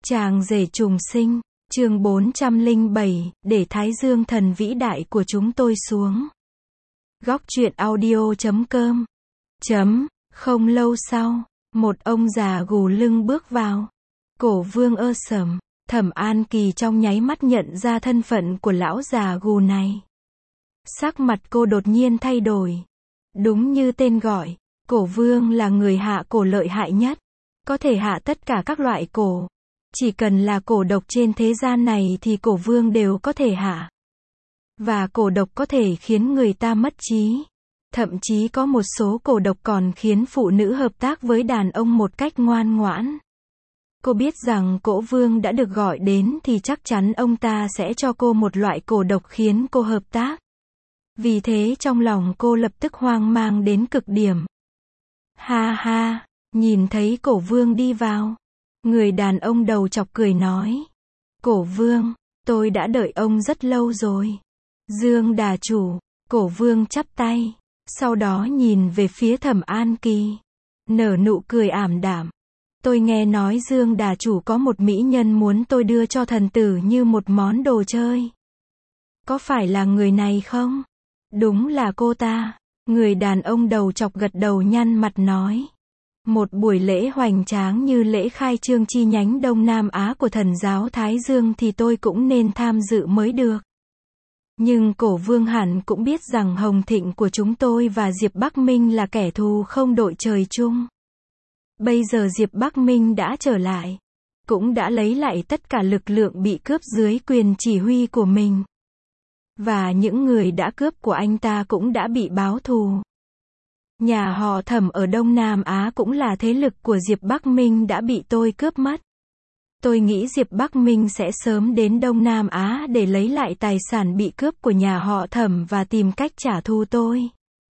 Chàng rể trùng sinh, chương 407, để Thái Dương thần vĩ đại của chúng tôi xuống. Góc truyện audio.com. Không lâu sau, một ông già gù lưng bước vào. Cổ Vương ơ sầm, Thẩm An Kỳ trong nháy mắt nhận ra thân phận của lão già gù này. Sắc mặt cô đột nhiên thay đổi. Đúng như tên gọi, Cổ Vương là người hạ cổ lợi hại nhất. Có thể hạ tất cả các loại cổ. Chỉ cần là cổ độc trên thế gian này thì Cổ Vương đều có thể hạ. Và cổ độc có thể khiến người ta mất trí. Thậm chí có một số cổ độc còn khiến phụ nữ hợp tác với đàn ông một cách ngoan ngoãn. Cô biết rằng Cổ Vương đã được gọi đến thì chắc chắn ông ta sẽ cho cô một loại cổ độc khiến cô hợp tác. Vì thế trong lòng cô lập tức hoang mang đến cực điểm. Ha ha, nhìn thấy Cổ Vương đi vào. Người đàn ông đầu chọc cười nói. Cổ Vương, tôi đã đợi ông rất lâu rồi. Dương đà chủ, Cổ Vương chắp tay. Sau đó nhìn về phía Thẩm An Kỳ. Nở nụ cười ảm đạm. Tôi nghe nói Dương đà chủ có một mỹ nhân muốn tôi đưa cho thần tử như một món đồ chơi. Có phải là người này không? Đúng là cô ta. Người đàn ông đầu chọc gật đầu nhăn mặt nói. Một buổi lễ hoành tráng như lễ khai trương chi nhánh Đông Nam Á của thần giáo Thái Dương thì tôi cũng nên tham dự mới được. Nhưng Cổ Vương hẳn cũng biết rằng Hồng Thịnh của chúng tôi và Diệp Bắc Minh là kẻ thù không đội trời chung. Bây giờ Diệp Bắc Minh đã trở lại. Cũng đã lấy lại tất cả lực lượng bị cướp dưới quyền chỉ huy của mình. Và những người đã cướp của anh ta cũng đã bị báo thù. Nhà họ Thẩm ở Đông Nam Á cũng là thế lực của Diệp Bắc Minh đã bị tôi cướp mất. Tôi nghĩ Diệp Bắc Minh sẽ sớm đến Đông Nam Á để lấy lại tài sản bị cướp của nhà họ Thẩm và tìm cách trả thù tôi.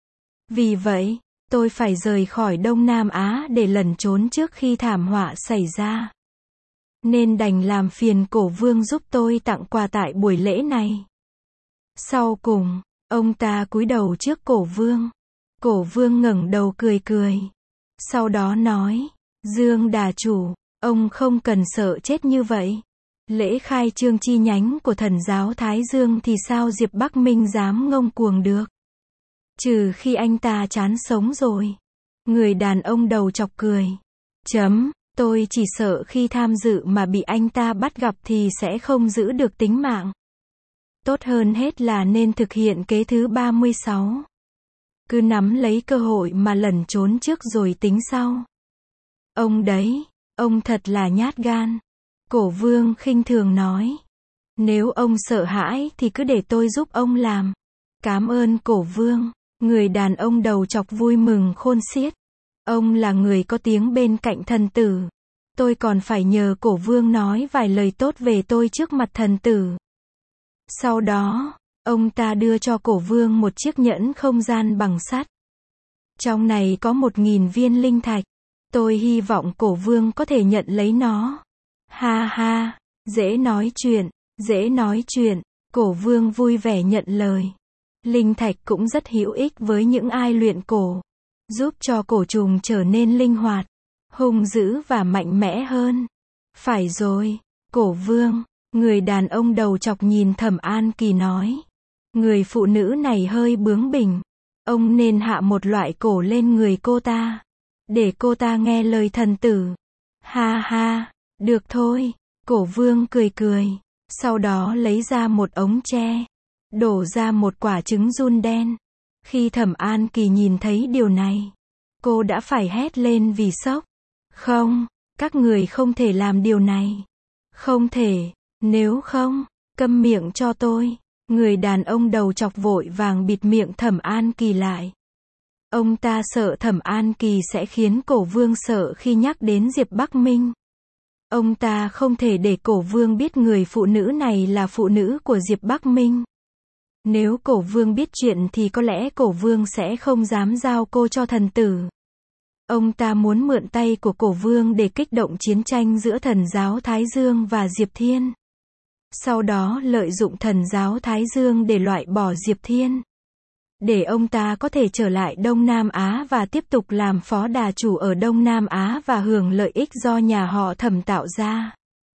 Vì vậy, tôi phải rời khỏi Đông Nam Á để lẩn trốn trước khi thảm họa xảy ra. Nên đành làm phiền Cổ Vương giúp tôi tặng quà tại buổi lễ này. Sau cùng, ông ta cúi đầu trước Cổ Vương. Cổ Vương ngẩng đầu cười cười. Sau đó nói, Dương đà chủ, ông không cần sợ chết như vậy. Lễ khai trương chi nhánh của thần giáo Thái Dương thì sao Diệp Bắc Minh dám ngông cuồng được. Trừ khi anh ta chán sống rồi. Người đàn ông đầu chọc cười. Tôi chỉ sợ khi tham dự mà bị anh ta bắt gặp thì sẽ không giữ được tính mạng. Tốt hơn hết là nên thực hiện kế thứ 36. Cứ nắm lấy cơ hội mà lẩn trốn trước rồi tính sau. Ông đấy, ông thật là nhát gan. Cổ Vương khinh thường nói. Nếu ông sợ hãi thì cứ để tôi giúp ông làm. Cảm ơn Cổ Vương. Người đàn ông đầu chọc vui mừng khôn xiết. Ông là người có tiếng bên cạnh thần tử. Tôi còn phải nhờ Cổ Vương nói vài lời tốt về tôi trước mặt thần tử. Sau đó, ông ta đưa cho Cổ Vương một chiếc nhẫn không gian bằng sắt. Trong này có 1000 viên linh thạch. Tôi hy vọng Cổ Vương có thể nhận lấy nó. Ha ha, dễ nói chuyện, dễ nói chuyện. Cổ Vương vui vẻ nhận lời. Linh thạch cũng rất hữu ích với những ai luyện cổ. Giúp cho cổ trùng trở nên linh hoạt, hung dữ và mạnh mẽ hơn. Phải rồi, Cổ Vương. Người đàn ông đầu chọc nhìn Thẩm An Kỳ nói. Người phụ nữ này hơi bướng bỉnh. Ông nên hạ một loại cổ lên người cô ta. Để cô ta nghe lời thần tử. Ha ha, được thôi. Cổ Vương cười cười. Sau đó lấy ra một ống tre. Đổ ra một quả trứng giun đen. Khi Thẩm An Kỳ nhìn thấy điều này, cô đã phải hét lên vì sốc. Không, các người không thể làm điều này. Không thể, nếu không, câm miệng cho tôi. Người đàn ông đầu chọc vội vàng bịt miệng Thẩm An Kỳ lại. Ông ta sợ Thẩm An Kỳ sẽ khiến Cổ Vương sợ khi nhắc đến Diệp Bắc Minh. Ông ta không thể để Cổ Vương biết người phụ nữ này là phụ nữ của Diệp Bắc Minh. Nếu Cổ Vương biết chuyện thì có lẽ Cổ Vương sẽ không dám giao cô cho thần tử. Ông ta muốn mượn tay của Cổ Vương để kích động chiến tranh giữa thần giáo Thái Dương và Diệp Thiên. Sau đó lợi dụng thần giáo Thái Dương để loại bỏ Diệp Thiên. Để ông ta có thể trở lại Đông Nam Á và tiếp tục làm phó đà chủ ở Đông Nam Á và hưởng lợi ích do nhà họ Thẩm tạo ra.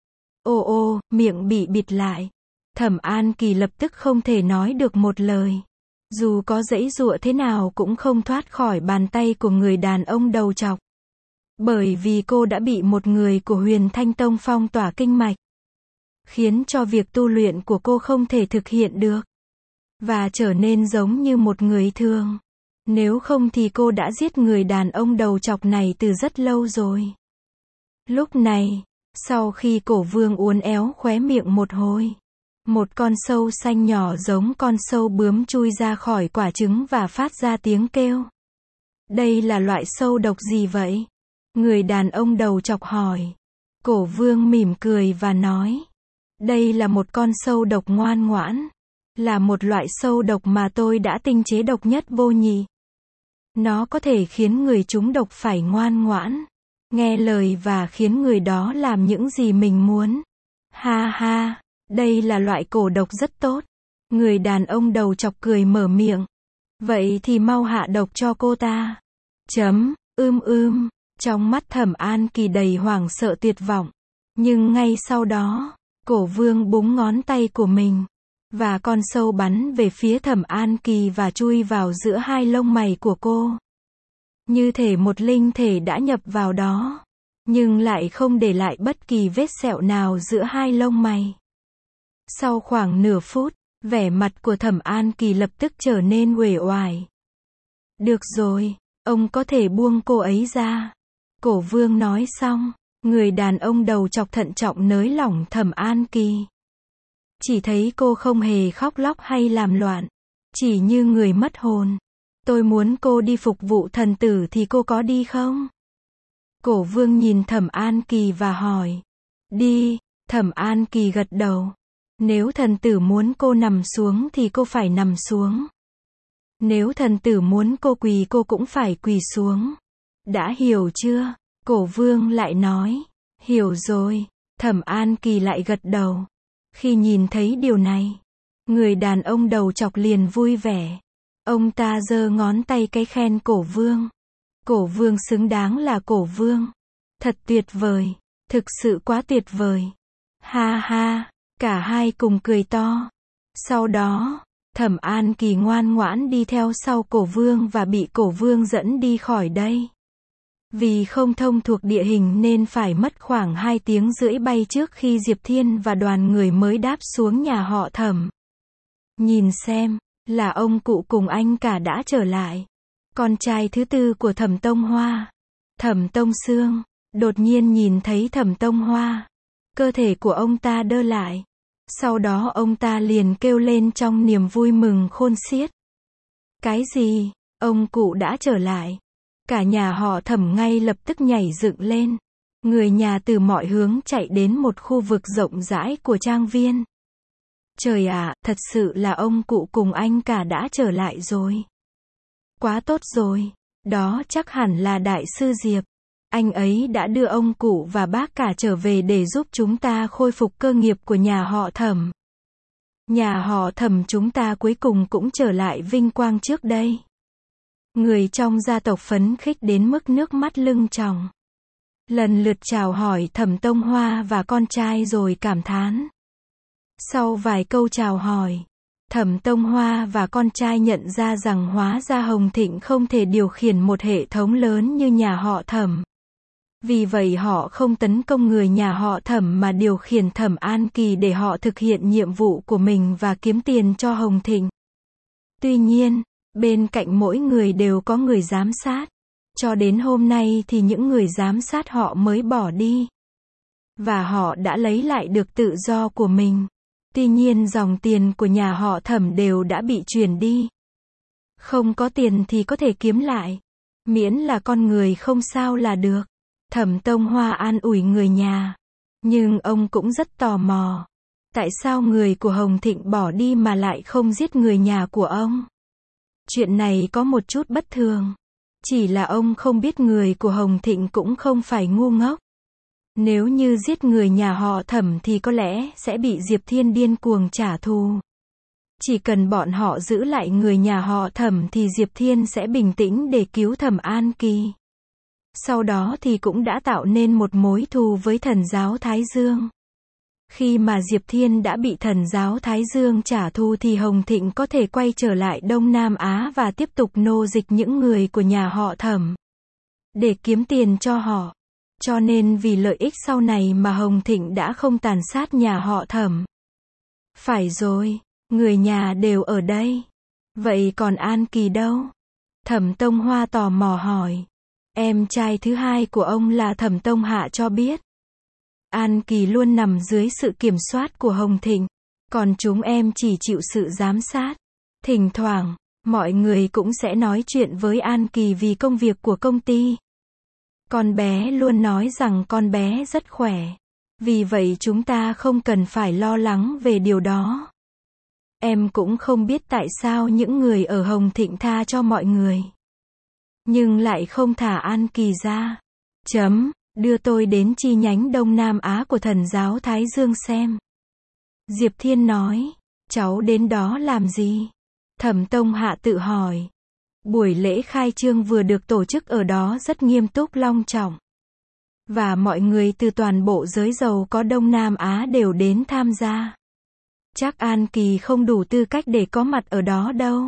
Ô ô, miệng bị bịt lại. Thẩm An Kỳ lập tức không thể nói được một lời. Dù có giãy giụa thế nào cũng không thoát khỏi bàn tay của người đàn ông đầu trọc. Bởi vì cô đã bị một người của Huyền Thanh Tông phong tỏa kinh mạch, khiến cho việc tu luyện của cô không thể thực hiện được, và trở nên giống như một người thường. Nếu không thì cô đã giết người đàn ông đầu trọc này từ rất lâu rồi. Lúc này, sau khi Cổ Vương uốn éo khóe miệng một hồi, một con sâu xanh nhỏ giống con sâu bướm chui ra khỏi quả trứng và phát ra tiếng kêu. Đây là loại sâu độc gì vậy? Người đàn ông đầu chọc hỏi. Cổ Vương mỉm cười và nói. Đây là một con sâu độc ngoan ngoãn. Là một loại sâu độc mà tôi đã tinh chế độc nhất vô nhị. Nó có thể khiến người trúng độc phải ngoan ngoãn, nghe lời và khiến người đó làm những gì mình muốn. Ha ha, đây là loại cổ độc rất tốt. Người đàn ông đầu chọc cười mở miệng. Vậy thì mau hạ độc cho cô ta. Trong mắt Thẩm An Kỳ đầy hoảng sợ tuyệt vọng. Nhưng ngay sau đó, Cổ Vương búng ngón tay của mình, và con sâu bắn về phía Thẩm An Kỳ và chui vào giữa hai lông mày của cô. Như thể một linh thể đã nhập vào đó, nhưng lại không để lại bất kỳ vết sẹo nào giữa hai lông mày. Sau khoảng nửa phút, vẻ mặt của Thẩm An Kỳ lập tức trở nên uể oải. Được rồi, ông có thể buông cô ấy ra. Cổ Vương nói xong, người đàn ông đầu chọc thận trọng nới lỏng Thẩm An Kỳ. Chỉ thấy cô không hề khóc lóc hay làm loạn, chỉ như người mất hồn. Tôi muốn cô đi phục vụ thần tử thì cô có đi không? Cổ Vương nhìn Thẩm An Kỳ và hỏi. Đi, Thẩm An Kỳ gật đầu. Nếu thần tử muốn cô nằm xuống thì cô phải nằm xuống. Nếu thần tử muốn cô quỳ cô cũng phải quỳ xuống. Đã hiểu chưa? Cổ Vương lại nói. Hiểu rồi. Thẩm An Kỳ lại gật đầu. Khi nhìn thấy điều này, người đàn ông đầu chọc liền vui vẻ. Ông ta giơ ngón tay cái khen Cổ Vương. Cổ Vương xứng đáng là Cổ Vương. Thật tuyệt vời. Thực sự quá tuyệt vời. Ha ha. Cả hai cùng cười to. Sau đó, Thẩm An Kỳ ngoan ngoãn đi theo sau Cổ Vương và bị Cổ Vương dẫn đi khỏi đây. Vì không thông thuộc địa hình nên phải mất khoảng 2 tiếng rưỡi bay trước khi Diệp Thiên và đoàn người mới đáp xuống nhà họ Thẩm. Nhìn xem, là ông cụ cùng anh cả đã trở lại. Con trai thứ tư của Thẩm Tông Hoa, Thẩm Tông Sương, đột nhiên nhìn thấy Thẩm Tông Hoa. Cơ thể của ông ta đơ lại. Sau đó ông ta liền kêu lên trong niềm vui mừng khôn xiết. Cái gì? Ông cụ đã trở lại. Cả nhà họ Thẩm ngay lập tức nhảy dựng lên. Người nhà từ mọi hướng chạy đến một khu vực rộng rãi của trang viên. Trời ạ, thật sự là ông cụ cùng anh cả đã trở lại rồi. Quá tốt rồi. Đó chắc hẳn là Đại sư Diệp. Anh ấy đã đưa ông cụ và bác cả trở về để giúp chúng ta khôi phục cơ nghiệp của nhà họ Thẩm. Nhà họ Thẩm chúng ta cuối cùng cũng trở lại vinh quang trước đây. Người trong gia tộc phấn khích đến mức nước mắt lưng tròng. Lần lượt chào hỏi Thẩm Tông Hoa và con trai rồi cảm thán. Sau vài câu chào hỏi, Thẩm Tông Hoa và con trai nhận ra rằng hóa ra Hồng Thịnh không thể điều khiển một hệ thống lớn như nhà họ Thẩm. Vì vậy họ không tấn công người nhà họ Thẩm mà điều khiển Thẩm An Kỳ để họ thực hiện nhiệm vụ của mình và kiếm tiền cho Hồng Thịnh. Tuy nhiên, bên cạnh mỗi người đều có người giám sát. Cho đến hôm nay thì những người giám sát họ mới bỏ đi. Và họ đã lấy lại được tự do của mình. Tuy nhiên dòng tiền của nhà họ Thẩm đều đã bị chuyển đi. Không có tiền thì có thể kiếm lại. Miễn là con người không sao là được. Thẩm Tông Hoa an ủi người nhà. Nhưng ông cũng rất tò mò. Tại sao người của Hồng Thịnh bỏ đi mà lại không giết người nhà của ông? Chuyện này có một chút bất thường. Chỉ là ông không biết người của Hồng Thịnh cũng không phải ngu ngốc. Nếu như giết người nhà họ Thẩm thì có lẽ sẽ bị Diệp Thiên điên cuồng trả thù. Chỉ cần bọn họ giữ lại người nhà họ Thẩm thì Diệp Thiên sẽ bình tĩnh để cứu Thẩm An Kỳ. Sau đó thì cũng đã tạo nên một mối thù với thần giáo Thái Dương. Khi mà Diệp Thiên đã bị thần giáo Thái Dương trả thù thì Hồng Thịnh có thể quay trở lại Đông Nam Á và tiếp tục nô dịch những người của nhà họ Thẩm, để kiếm tiền cho họ. Cho nên vì lợi ích sau này mà Hồng Thịnh đã không tàn sát nhà họ Thẩm. Phải rồi, người nhà đều ở đây. Vậy còn An Kỳ đâu? Thẩm Tông Hoa tò mò hỏi. Em trai thứ hai của ông là Thẩm Tông Hạ cho biết. An Kỳ luôn nằm dưới sự kiểm soát của Hồng Thịnh, còn chúng em chỉ chịu sự giám sát. Thỉnh thoảng, mọi người cũng sẽ nói chuyện với An Kỳ vì công việc của công ty. Con bé luôn nói rằng con bé rất khỏe. Vì vậy chúng ta không cần phải lo lắng về điều đó. Em cũng không biết tại sao những người ở Hồng Thịnh tha cho mọi người, nhưng lại không thả An Kỳ ra. Đưa tôi đến chi nhánh Đông Nam Á của thần giáo Thái Dương xem. Diệp Thiên nói. Cháu đến đó làm gì? Thẩm Tông Hạ tự hỏi. Buổi lễ khai trương vừa được tổ chức ở đó rất nghiêm túc long trọng. Và mọi người từ toàn bộ giới giàu có Đông Nam Á đều đến tham gia. Chắc An Kỳ không đủ tư cách để có mặt ở đó đâu.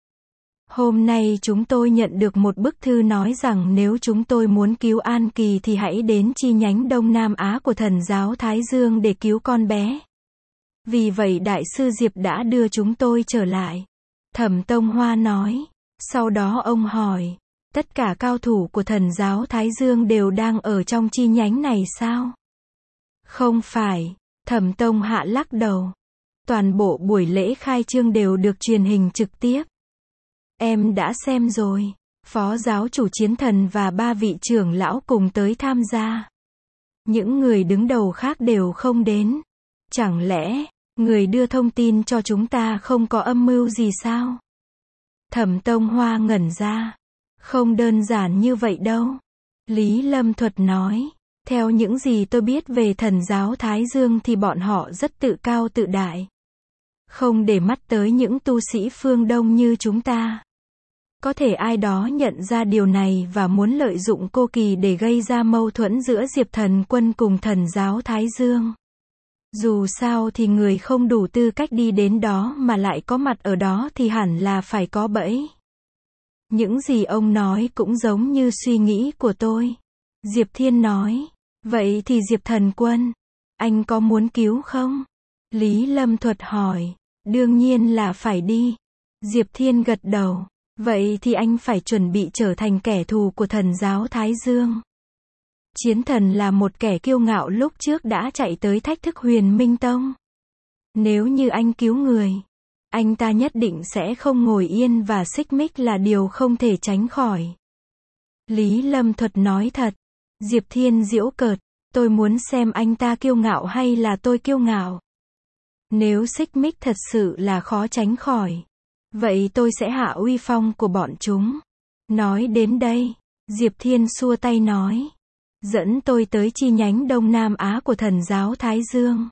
Hôm nay chúng tôi nhận được một bức thư nói rằng nếu chúng tôi muốn cứu An Kỳ thì hãy đến chi nhánh Đông Nam Á của thần giáo Thái Dương để cứu con bé. Vì vậy Đại sư Diệp đã đưa chúng tôi trở lại. Thẩm Tông Hoa nói. Sau đó ông hỏi. Tất cả cao thủ của thần giáo Thái Dương đều đang ở trong chi nhánh này sao? Không phải. Thẩm Tông Hạ lắc đầu. Toàn bộ buổi lễ khai trương đều được truyền hình trực tiếp. Em đã xem rồi. Phó giáo chủ Chiến Thần và 3 vị trưởng lão cùng tới tham gia. Những người đứng đầu khác đều không đến. Chẳng lẽ, người đưa thông tin cho chúng ta không có âm mưu gì sao? Thẩm Tông Hoa ngẩn ra. Không đơn giản như vậy đâu. Lý Lâm Thuật nói. Theo những gì tôi biết về thần giáo Thái Dương thì bọn họ rất tự cao tự đại. Không để mắt tới những tu sĩ phương Đông như chúng ta. Có thể ai đó nhận ra điều này và muốn lợi dụng cô Kỳ để gây ra mâu thuẫn giữa Diệp Thần Quân cùng thần giáo Thái Dương. Dù sao thì người không đủ tư cách đi đến đó mà lại có mặt ở đó thì hẳn là phải có bẫy. Những gì ông nói cũng giống như suy nghĩ của tôi. Diệp Thiên nói. Vậy thì Diệp Thần Quân, anh có muốn cứu không? Lý Lâm Thuật hỏi. Đương nhiên là phải đi. Diệp Thiên gật đầu. Vậy thì anh phải chuẩn bị trở thành kẻ thù của thần giáo Thái Dương. Chiến Thần là một kẻ kiêu ngạo lúc trước đã chạy tới thách thức Huyền Minh Tông. Nếu như anh cứu người, anh ta nhất định sẽ không ngồi yên và xích mích là điều không thể tránh khỏi. Lý Lâm Thuật nói thật. Diệp Thiên giễu cợt. Tôi muốn xem anh ta kiêu ngạo hay là tôi kiêu ngạo. Nếu xích mích thật sự là khó tránh khỏi, vậy tôi sẽ hạ uy phong của bọn chúng. Nói đến đây, Diệp Thiên xua tay nói. Dẫn tôi tới chi nhánh Đông Nam Á của thần giáo Thái Dương.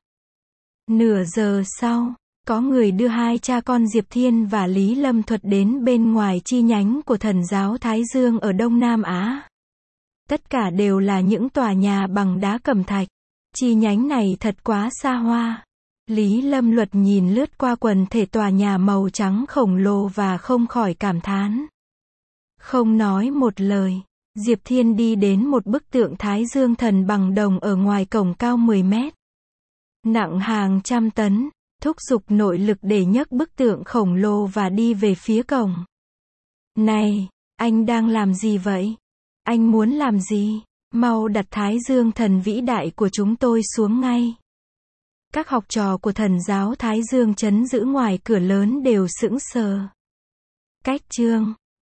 Nửa giờ sau, có người đưa hai cha con Diệp Thiên và Lý Lâm Thuật đến bên ngoài chi nhánh của thần giáo Thái Dương ở Đông Nam Á. Tất cả đều là những tòa nhà bằng đá cẩm thạch. Chi nhánh này thật quá xa hoa. Lý Lâm Luật nhìn lướt qua quần thể tòa nhà màu trắng khổng lồ và không khỏi cảm thán. Không nói một lời, Diệp Thiên đi đến một bức tượng Thái Dương Thần bằng đồng ở ngoài cổng cao 10 mét. Nặng hàng trăm tấn, thúc giục nội lực để nhấc bức tượng khổng lồ và đi về phía cổng. Này, anh đang làm gì vậy? Anh muốn làm gì? Mau đặt Thái Dương Thần vĩ đại của chúng tôi xuống ngay. Các học trò của thần giáo Thái Dương trấn giữ ngoài cửa lớn đều sững sờ. Cách chương